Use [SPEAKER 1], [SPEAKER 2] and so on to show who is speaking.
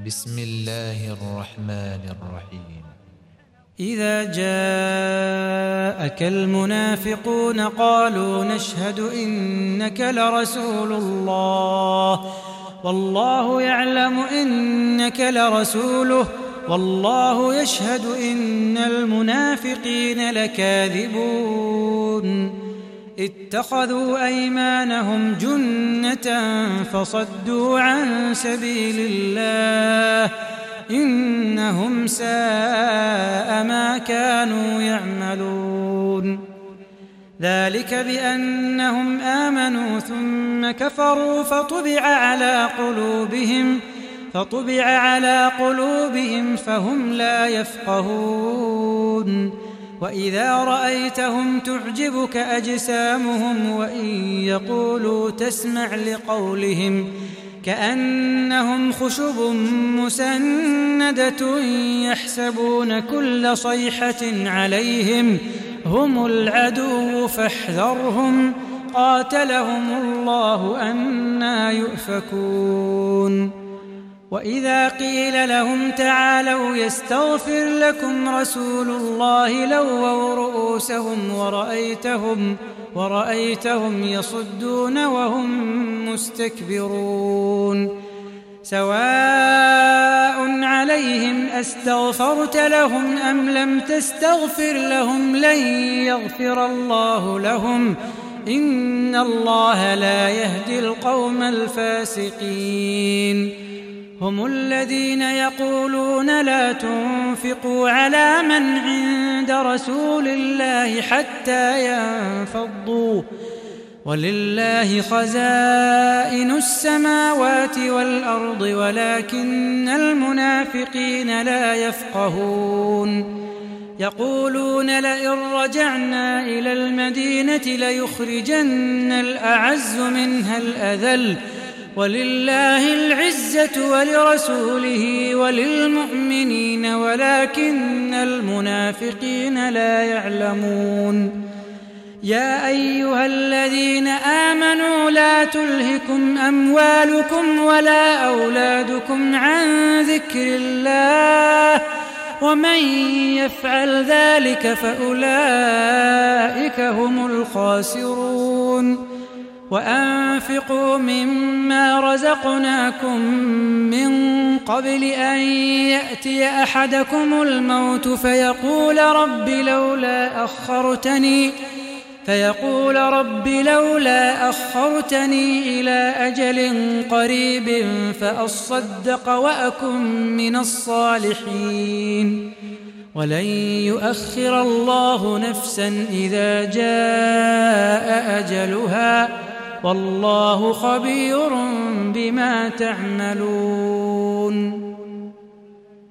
[SPEAKER 1] بسم الله الرحمن الرحيم.
[SPEAKER 2] إذا جاءك المنافقون قالوا نشهد إنك لرسول الله والله يعلم إنك لرسوله والله يشهد إن المنافقين لكاذبون اتخذوا أيمانهم جنة فصدوا عن سبيل الله إنهم ساء ما كانوا يعملون ذلك بأنهم آمنوا ثم كفروا فطبع على قلوبهم فهم لا يفقهون وإذا رأيتهم تعجبك أجسامهم وإن يقولوا تسمع لقولهم كأنهم خشب مسندة يحسبون كل صيحة عليهم هم العدو فاحذرهم قاتلهم الله أنى يؤفكون وإذا قيل لهم تعالوا يستغفر لكم رسول الله لووا رؤوسهم ورأيتهم يصدون وهم مستكبرون سواء عليهم أستغفرت لهم أم لم تستغفر لهم لن يغفر الله لهم إن الله لا يهدي القوم الفاسقين هم الذين يقولون لا تنفقوا على من عند رسول الله حتى ينفضوا ولله خزائن السماوات والأرض ولكن المنافقين لا يفقهون يقولون لئن رجعنا إلى المدينة ليخرجن الأعز منها الأذل ولله العزة ولرسوله وللمؤمنين ولكن المنافقين لا يعلمون يا أيها الذين آمنوا لا تلهكم أموالكم ولا أولادكم عن ذكر الله ومن يفعل ذلك فأولئك هم الخاسرون وأنفقوا مما رزقناكم من قبل أن يأتي أحدكم الموت فيقول رب لولا أخرتني إلى أجل قريب فأصدق وأكن من الصالحين ولن يؤخر الله نفسا إذا جاء أجلها والله خبير بما تعملون